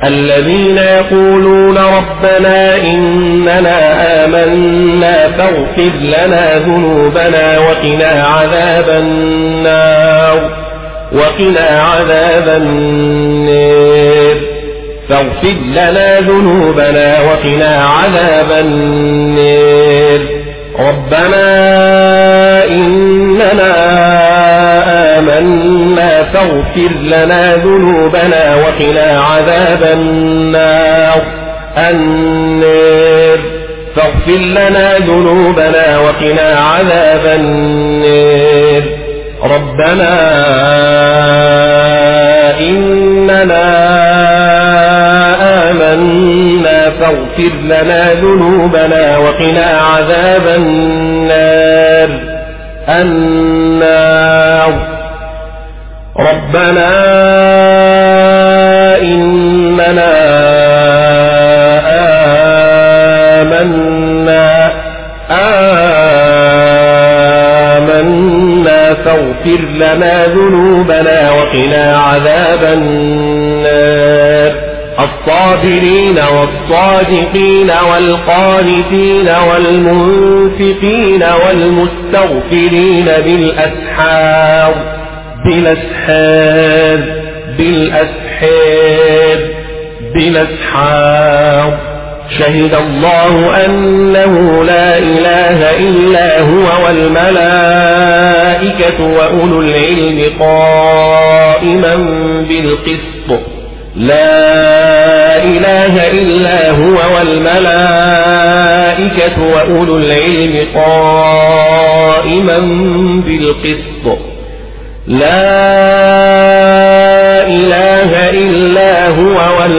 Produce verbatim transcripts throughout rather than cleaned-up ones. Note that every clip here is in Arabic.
الذين يقولون ربنا إننا آمنا فاغفر لنا ذنوبنا وقنا عذاب النار وقنا عذاب النار فاغفر لنا ذنوبنا وقنا عذاب النار ربنا إننا آمنا فاغفر لنا ذنوبنا وقنا عذاب النار النار فاغفر لنا ذنوبنا وقنا عذاب النار ربنا إننا آمنا فاغفر لنا ذنوبنا وقنا عذاب النار النار ربنا إننا آمنا آمنا فاغفر لنا ذنوبنا وقنا عذاب النار الصابرين والصادقين والقانتين والمنفقين والمستغفرين بالأسحار بالأسحار بالأسحار بالأسحار شهد الله أنه لا إله إلا هو والملائكة وأولو العلم قائما بالقسط لا إله إلا هو والملائكة وأولو العلم قائما بالقسط لا إله إلا هو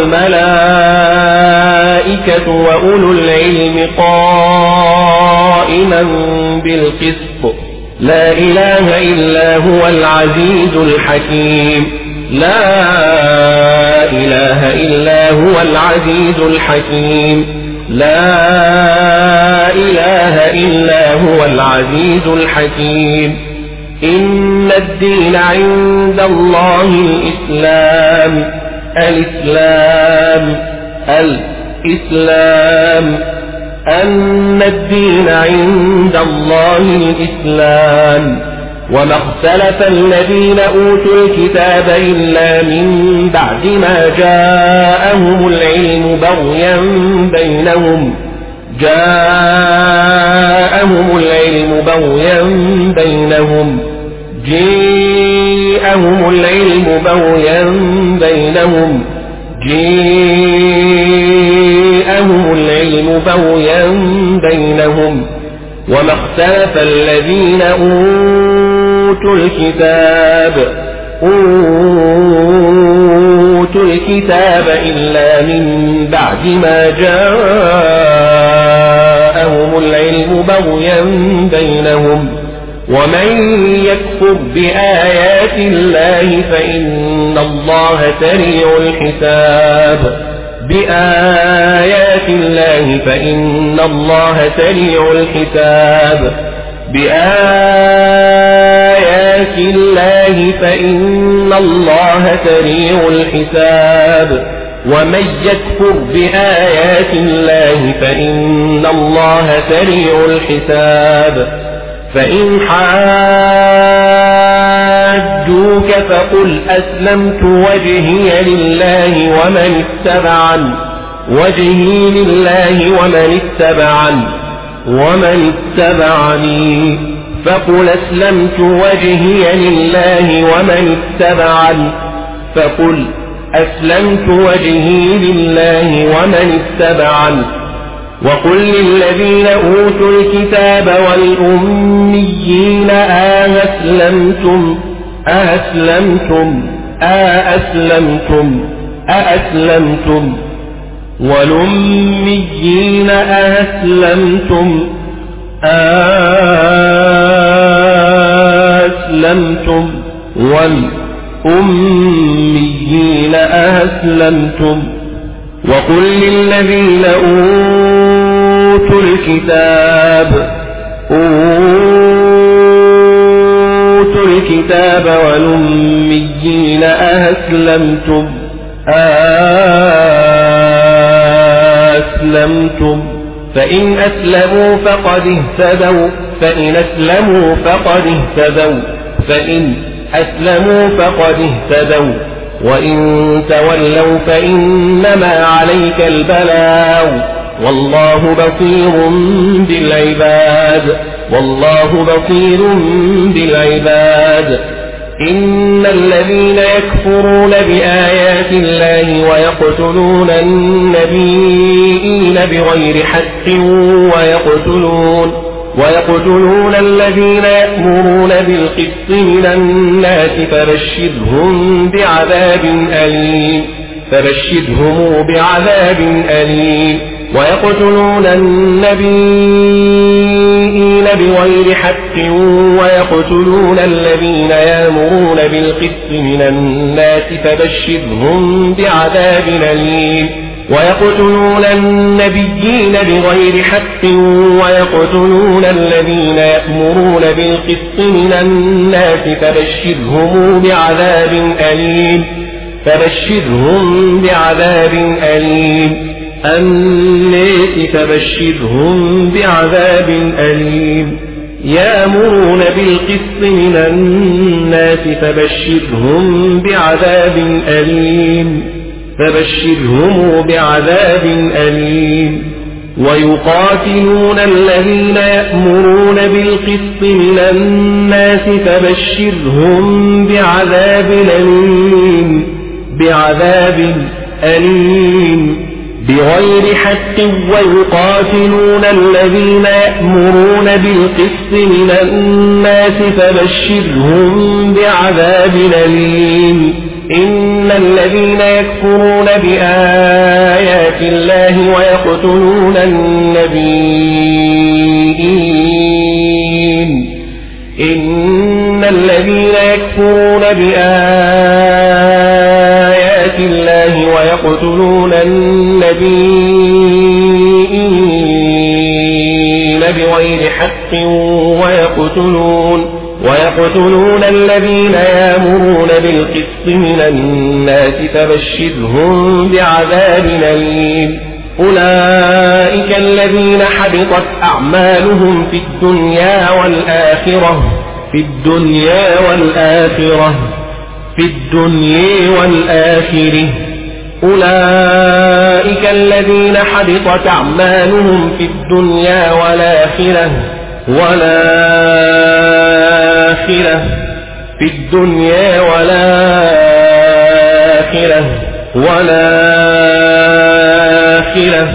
والملائكة وأولو العلم قائما بالقسط لا إله إلا هو العزيز الحكيم لا إله إلا هو العزيز الحكيم لا إله إلا هو العزيز الحكيم إن الدين عند الله الإسلام الإسلام الإسلام أن الدين عند الله الإسلام وما اختلف الذين أوتوا الكتاب إلا من بعد ما جاءهم العلم بغيا بينهم جاءهم العلم بغيا بينهم جاءهم العلم بغيا بينهم جاءهم العلم بغيا بينهم وما اختلف الذين أوتوا الكتاب أوتوا الكتاب إلا من بعد ما جاءهم العلم بغيا بينهم ومن يكفر بآيات الله فإن الله سريع الحساب بآيات الله فإن الله سريع الحساب بآيات الله فإن الله سريع الحساب ومن يكفر بآيات الله فإن الله سريع الحساب فإن حاجوك فقل أسلمت وجهي لله ومن اتبعني وجهي لله ومن اتبعني ومن اتبعني فقل أسلمت وجهي لله ومن اتبعني فقل أسلمت وجهي لله ومن اتبعني وقل للذين أوتوا الكتاب والأميين أأسلمتم أأسلمتم أأسلمتم أأسلمتم والأميين أأسلمتم أأسلمتم والأميين أأسلمتم وقل للذين أوتوا الكتاب أوتوا الكتاب والأميين أأسلمتم أأسلمتم أسلمتم فإن أسلموا فقد اهتدوا فإن أسلموا فقد اهتدوا فإن أسلموا فقد اهتدوا وإن تولوا فإنما عليك البلاغ والله بصير بالعباد والله بصير بالعباد إن الذين يكفرون بآيات الله ويقتلون النبيين بغير حق ويقتلون ويقتلون الذين يأمرون بالقسط من الناس فبشرهم بعذاب أليم فبشرهم بعذاب أليم ويقتلون النبيين بغير حق ويقتلون الذين يأمرون بالقسط من الناس فبشرهم بعذاب أليم ويقتلون النبيين بغير حق ويقتلون الذين يأمرون بالقسط من الناس فبشرهم بعذاب أليم فبشرهم بعذاب أليم الناس فبشرهم بعذاب أليم يأمرون بالقسط من الناس فبشرهم بعذاب أليم فبشرهم بعذاب أليم ويقاتلون الذين يأمرون بالقسط من الناس فبشرهم بعذاب أليم بعذاب أليم بغير حق ويقاتلون الذين يأمرون بالقسط من الناس فبشرهم بعذاب أليم إن الذين يكفرون بآيات الله ويقتلون النبيين إن الذين يكفرون بآيات الله ويقتلون النبيين بغير حق ويقتلون ويقتلون الذين يأمرون بالقسط من الناس فبشرهم بعذاب أليم أولئك الذين حبطت أعمالهم في الدنيا والآخرة في الدنيا والآخرة في الدنيا والآخرة أولئك الذين حبطت أعمالهم في الدنيا والآخرة والآخرة في الدنيا والآخرة والآخرة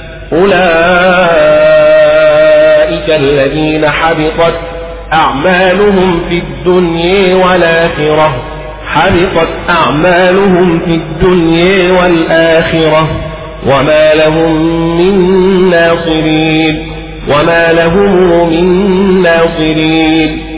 أولئك الذين حبطت أعمالهم في الدنيا والآخرة حبطت أعمالهم في الدنيا والآخرة وما لهم من ناصرين وما لهم من ناصرين